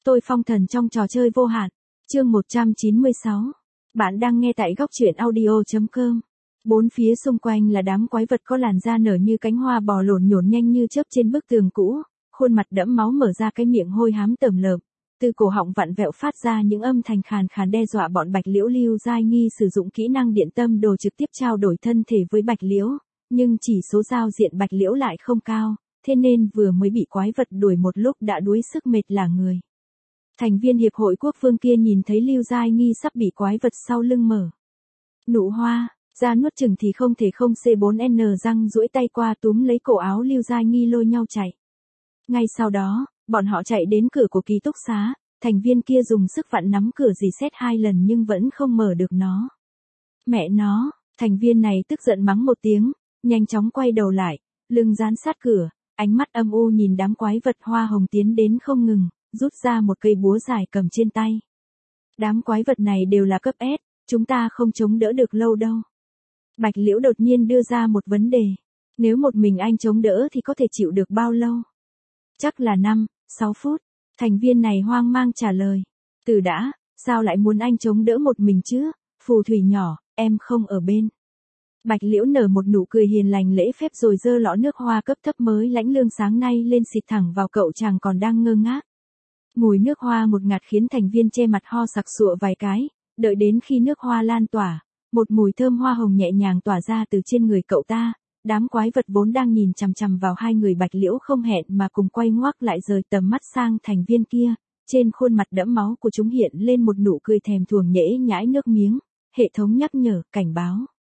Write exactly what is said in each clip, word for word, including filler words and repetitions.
tôi phong thần trong trò chơi vô hạn. Chương một trăm chín mươi sáu. Bạn đang nghe tại góc truyện audio chấm com. Bốn phía xung quanh là đám quái vật có làn da nở như cánh hoa bò lổn nhổn nhanh như chớp trên bức tường cũ, khuôn mặt đẫm máu mở ra cái miệng hôi hám tởm lợm, từ cổ họng vặn vẹo phát ra những âm thanh khàn khàn đe dọa bọn Bạch Liễu. Lưu Giai Nghi sử dụng kỹ năng điện tâm đồ trực tiếp trao đổi thân thể với Bạch Liễu, nhưng chỉ số giao diện Bạch Liễu lại không cao, thế nên vừa mới bị quái vật đuổi một lúc đã đuối sức mệt lả người. Thành viên hiệp hội quốc vương kia nhìn thấy Lưu Giai Nghi sắp bị quái vật sau lưng mở nụ hoa ra nuốt chừng thì không thể không xê bốn en răng duỗi tay qua túm lấy cổ áo Lưu Giai Nghi lôi nhau chạy. Ngay sau đó, bọn họ chạy đến cửa của ký túc xá, thành viên kia dùng sức vặn nắm cửa dì xét hai lần nhưng vẫn không mở được nó. Mẹ nó, thành viên này tức giận mắng một tiếng, nhanh chóng quay đầu lại, lưng dán sát cửa, ánh mắt âm u nhìn đám quái vật hoa hồng tiến đến không ngừng, rút ra một cây búa dài cầm trên tay. Đám quái vật này đều là cấp S, chúng ta không chống đỡ được lâu đâu. Bạch Liễu đột nhiên đưa ra một vấn đề. Nếu một mình anh chống đỡ thì có thể chịu được bao lâu? Chắc là năm, sáu phút. Thành viên này hoang mang trả lời. Từ đã, sao lại muốn anh chống đỡ một mình chứ? Phù thủy nhỏ, em không ở bên. Bạch Liễu nở một nụ cười hiền lành lễ phép rồi giơ lọ nước hoa cấp thấp mới lãnh lương sáng nay lên xịt thẳng vào cậu chàng còn đang ngơ ngác. Mùi nước hoa ngột ngạt khiến thành viên che mặt ho sặc sụa vài cái, đợi đến khi nước hoa lan tỏa, một mùi thơm hoa hồng nhẹ nhàng tỏa ra từ trên người cậu ta, đám quái vật vốn đang nhìn chằm chằm vào hai người Bạch Liễu không hẹn mà cùng quay ngoác lại rời tầm mắt sang thành viên kia, trên khuôn mặt đẫm máu của chúng hiện lên một nụ cười thèm thuồng nhễ nhãi nước miếng, hệ thống nhắc nhở, cảnh báo.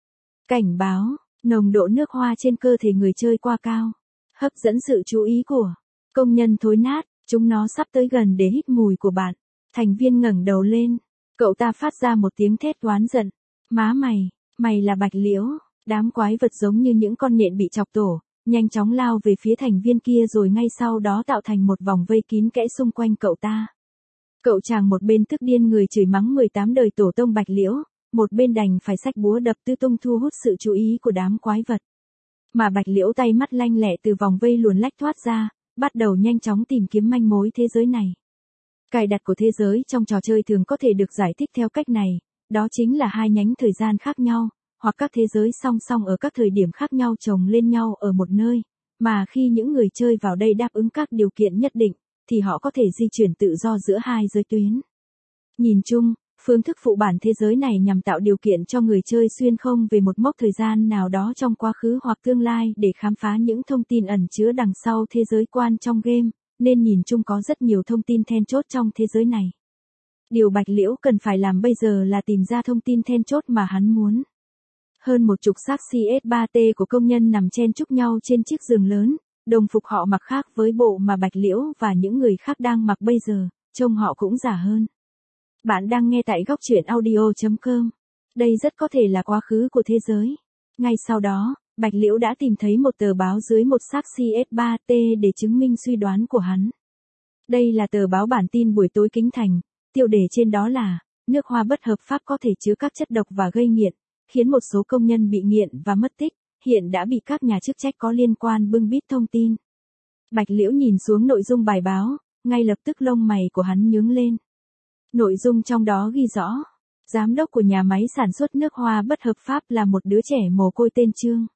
Cảnh báo, nồng độ nước hoa trên cơ thể người chơi quá cao, hấp dẫn sự chú ý của công nhân thối nát, chúng nó sắp tới gần để hít mùi của bạn. Thành viên ngẩng đầu lên, cậu ta phát ra một tiếng thét oán giận. Má mày, mày là Bạch Liễu. Đám quái vật giống như những con nhện bị chọc tổ, nhanh chóng lao về phía thành viên kia rồi ngay sau đó tạo thành một vòng vây kín kẽ xung quanh cậu ta. Cậu chàng một bên tức điên người chửi mắng mười tám đời tổ tông Bạch Liễu, một bên đành phải xách búa đập tứ tung thu hút sự chú ý của đám quái vật. Mà Bạch Liễu tay mắt lanh lẹ từ vòng vây luồn lách thoát ra, bắt đầu nhanh chóng tìm kiếm manh mối thế giới này. Cài đặt của thế giới trong trò chơi thường có thể được giải thích theo cách này, đó chính là hai nhánh thời gian khác nhau, hoặc các thế giới song song ở các thời điểm khác nhau chồng lên nhau ở một nơi, mà khi những người chơi vào đây đáp ứng các điều kiện nhất định, thì họ có thể di chuyển tự do giữa hai giới tuyến. Nhìn chung, phương thức phụ bản thế giới này nhằm tạo điều kiện cho người chơi xuyên không về một mốc thời gian nào đó trong quá khứ hoặc tương lai để khám phá những thông tin ẩn chứa đằng sau thế giới quan trong game, nên nhìn chung có rất nhiều thông tin then chốt trong thế giới này. Điều Bạch Liễu cần phải làm bây giờ là tìm ra thông tin then chốt mà hắn muốn. Hơn một chục xác C S ba T của công nhân nằm chen chúc nhau trên chiếc giường lớn, đồng phục họ mặc khác với bộ mà Bạch Liễu và những người khác đang mặc bây giờ, trông họ cũng giả hơn. Bạn đang nghe tại góc truyện audio chấm com. Đây rất có thể là quá khứ của thế giới. Ngay sau đó, Bạch Liễu đã tìm thấy một tờ báo dưới một xác C S ba T để chứng minh suy đoán của hắn. Đây là tờ báo bản tin buổi tối Kính Thành, tiêu đề trên đó là, nước hoa bất hợp pháp có thể chứa các chất độc và gây nghiện, khiến một số công nhân bị nghiện và mất tích, hiện đã bị các nhà chức trách có liên quan bưng bít thông tin. Bạch Liễu nhìn xuống nội dung bài báo, ngay lập tức lông mày của hắn nhướng lên. Nội dung trong đó ghi rõ, giám đốc của nhà máy sản xuất nước hoa bất hợp pháp là một đứa trẻ mồ côi tên Trương.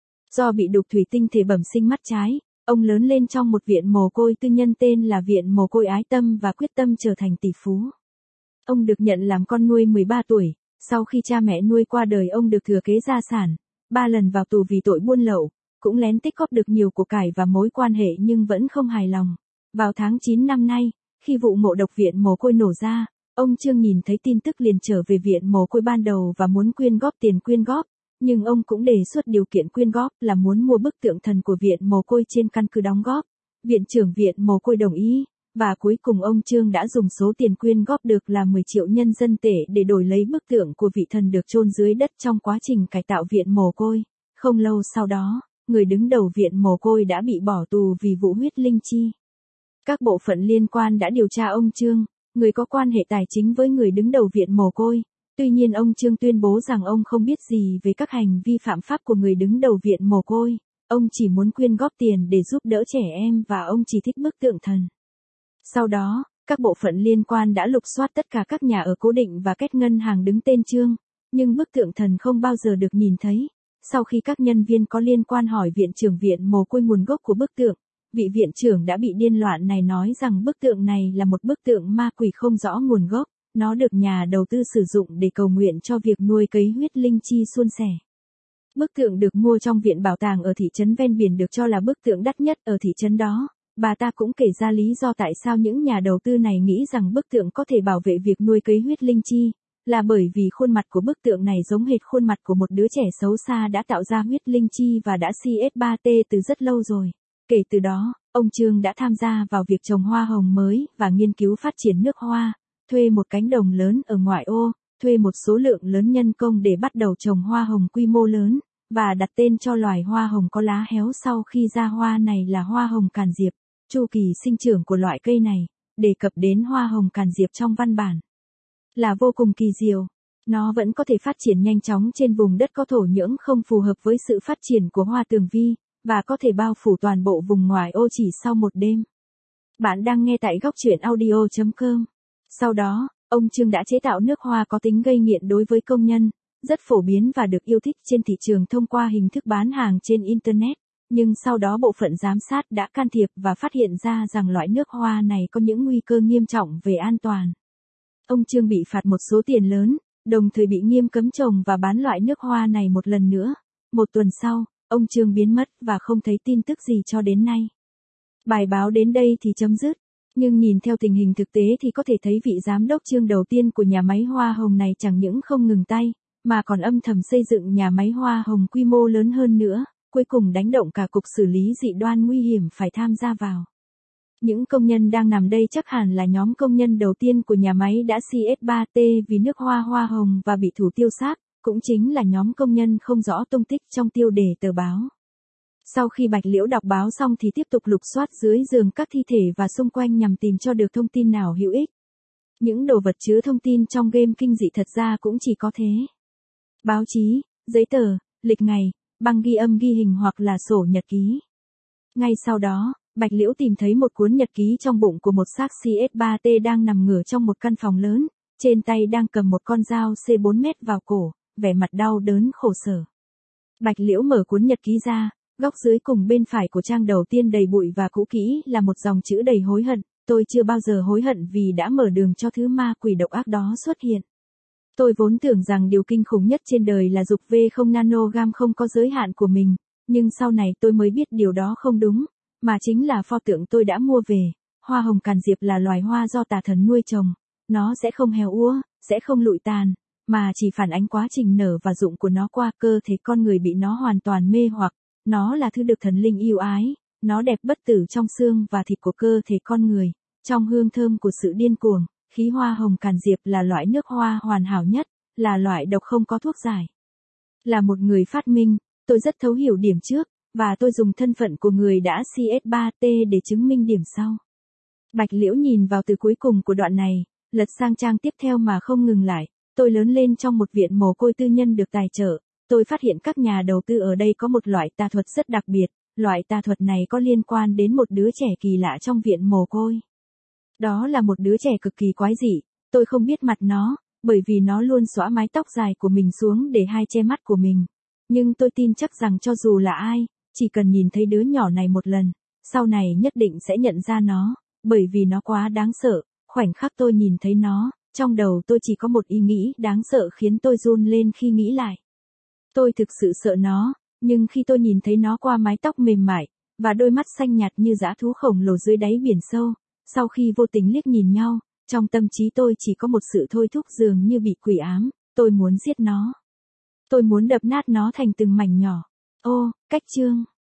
Do bị đục thủy tinh thể bẩm sinh mắt trái, ông lớn lên trong một viện mồ côi tư nhân tên là Viện Mồ Côi Ái Tâm và quyết tâm trở thành tỷ phú. Ông được nhận làm con nuôi mười ba tuổi, sau khi cha mẹ nuôi qua đời ông được thừa kế gia sản, ba lần vào tù vì tội buôn lậu, cũng lén tích góp được nhiều của cải và mối quan hệ nhưng vẫn không hài lòng. Vào tháng chín năm nay, khi vụ ngộ độc viện mồ côi nổ ra, ông Trương nhìn thấy tin tức liền trở về viện mồ côi ban đầu và muốn quyên góp tiền quyên góp, nhưng ông cũng đề xuất điều kiện quyên góp là muốn mua bức tượng thần của viện mồ côi trên căn cứ đóng góp. Viện trưởng viện mồ côi đồng ý, và cuối cùng ông Trương đã dùng số tiền quyên góp được là mười triệu nhân dân tệ để đổi lấy bức tượng của vị thần được chôn dưới đất trong quá trình cải tạo viện mồ côi. Không lâu sau đó, người đứng đầu viện mồ côi đã bị bỏ tù vì vụ huyết linh chi. Các bộ phận liên quan đã điều tra ông Trương, người có quan hệ tài chính với người đứng đầu viện mồ côi. Tuy nhiên ông Trương tuyên bố rằng ông không biết gì về các hành vi phạm pháp của người đứng đầu viện mồ côi, ông chỉ muốn quyên góp tiền để giúp đỡ trẻ em và ông chỉ thích bức tượng thần. Sau đó, Các bộ phận liên quan đã lục soát tất cả các nhà ở cố định và các ngân hàng đứng tên Trương, nhưng bức tượng thần không bao giờ được nhìn thấy. Sau khi các nhân viên có liên quan hỏi viện trưởng viện mồ côi nguồn gốc của bức tượng, vị viện trưởng đã bị điên loạn này nói rằng bức tượng này là một bức tượng ma quỷ không rõ nguồn gốc, nó được nhà đầu tư sử dụng để cầu nguyện cho việc nuôi cấy huyết linh chi suôn sẻ. Bức tượng được mua trong viện bảo tàng ở thị trấn ven biển được cho là bức tượng đắt nhất ở thị trấn đó. Bà ta cũng kể ra lý do tại sao những nhà đầu tư này nghĩ rằng bức tượng có thể bảo vệ việc nuôi cấy huyết linh chi, là bởi vì khuôn mặt của bức tượng này giống hệt khuôn mặt của một đứa trẻ xấu xa đã tạo ra huyết linh chi và đã C S ba T từ rất lâu rồi. Kể từ đó, ông Trương đã tham gia vào việc trồng hoa hồng mới và nghiên cứu phát triển nước hoa, thuê một cánh đồng lớn ở ngoại ô, thuê một số lượng lớn nhân công để bắt đầu trồng hoa hồng quy mô lớn, và đặt tên cho loài hoa hồng có lá héo sau khi ra hoa này là hoa hồng càn diệp. Chu kỳ sinh trưởng của loại cây này, đề cập đến hoa hồng càn diệp trong văn bản, là vô cùng kỳ diệu. Nó vẫn có thể phát triển nhanh chóng trên vùng đất có thổ nhưỡng không phù hợp với sự phát triển của hoa tường vi, và có thể bao phủ toàn bộ vùng ngoại ô chỉ sau một đêm. Bạn đang nghe tại góc truyện audio chấm com. Sau đó, ông Trương đã chế tạo nước hoa có tính gây nghiện đối với công nhân, rất phổ biến và được yêu thích trên thị trường thông qua hình thức bán hàng trên Internet. Nhưng sau đó bộ phận giám sát đã can thiệp và phát hiện ra rằng loại nước hoa này có những nguy cơ nghiêm trọng về an toàn. Ông Trương bị phạt một số tiền lớn, đồng thời bị nghiêm cấm trồng và bán loại nước hoa này một lần nữa. Một tuần sau, ông Trương biến mất và không thấy tin tức gì cho đến nay. Bài báo đến đây thì chấm dứt, nhưng nhìn theo tình hình thực tế thì có thể thấy vị giám đốc Trương đầu tiên của nhà máy hoa hồng này chẳng những không ngừng tay, mà còn âm thầm xây dựng nhà máy hoa hồng quy mô lớn hơn nữa. Cuối cùng đánh động cả cục xử lý dị đoan nguy hiểm phải tham gia vào. Những công nhân đang nằm đây chắc hẳn là nhóm công nhân đầu tiên của nhà máy đã C S ba T vì nước hoa hoa hồng và bị thủ tiêu xác, cũng chính là nhóm công nhân không rõ tung tích trong tiêu đề tờ báo. Sau khi Bạch Liễu đọc báo xong thì tiếp tục lục soát dưới giường các thi thể và xung quanh nhằm tìm cho được thông tin nào hữu ích. Những đồ vật chứa thông tin trong game kinh dị thật ra cũng chỉ có thế. Báo chí, giấy tờ, lịch ngày, băng ghi âm ghi hình hoặc là sổ nhật ký. Ngay sau đó, Bạch Liễu tìm thấy một cuốn nhật ký trong bụng của một xác C S ba T đang nằm ngửa trong một căn phòng lớn, trên tay đang cầm một con dao C bốn mét vào cổ, vẻ mặt đau đớn khổ sở. Bạch Liễu mở cuốn nhật ký ra, góc dưới cùng bên phải của trang đầu tiên đầy bụi và cũ kỹ là một dòng chữ đầy hối hận, tôi chưa bao giờ hối hận vì đã mở đường cho thứ ma quỷ độc ác đó xuất hiện. Tôi vốn tưởng rằng điều kinh khủng nhất trên đời là dục V không nanogam không có giới hạn của mình, nhưng sau này tôi mới biết điều đó không đúng, mà chính là pho tượng tôi đã mua về. Hoa hồng càn diệp là loài hoa do tà thần nuôi trồng, nó sẽ không héo úa, sẽ không lụi tàn, mà chỉ phản ánh quá trình nở và rụng của nó qua cơ thể con người bị nó hoàn toàn mê hoặc. Nó là thứ được thần linh yêu ái, nó đẹp bất tử trong xương và thịt của cơ thể con người, trong hương thơm của sự điên cuồng. Khí hoa hồng càn diệp là loại nước hoa hoàn hảo nhất, là loại độc không có thuốc giải. Là một người phát minh, tôi rất thấu hiểu điểm trước, và tôi dùng thân phận của người đã C S ba T để chứng minh điểm sau. Bạch Liễu nhìn vào từ cuối cùng của đoạn này, lật sang trang tiếp theo mà không ngừng lại. Tôi lớn lên trong một viện mồ côi tư nhân được tài trợ. Tôi phát hiện các nhà đầu tư ở đây có một loại tà thuật rất đặc biệt. Loại tà thuật này có liên quan đến một đứa trẻ kỳ lạ trong viện mồ côi. Đó là một đứa trẻ cực kỳ quái dị, tôi không biết mặt nó, bởi vì nó luôn xõa mái tóc dài của mình xuống để hai che mắt của mình. Nhưng tôi tin chắc rằng cho dù là ai, chỉ cần nhìn thấy đứa nhỏ này một lần, sau này nhất định sẽ nhận ra nó, bởi vì nó quá đáng sợ. Khoảnh khắc tôi nhìn thấy nó, trong đầu tôi chỉ có một ý nghĩ đáng sợ khiến tôi run lên khi nghĩ lại. Tôi thực sự sợ nó, nhưng khi tôi nhìn thấy nó qua mái tóc mềm mại, và đôi mắt xanh nhạt như dã thú khổng lồ dưới đáy biển sâu, sau khi vô tình liếc nhìn nhau, trong tâm trí tôi chỉ có một sự thôi thúc dường như bị quỷ ám, tôi muốn giết nó. Tôi muốn đập nát nó thành từng mảnh nhỏ. Ô, cách chương.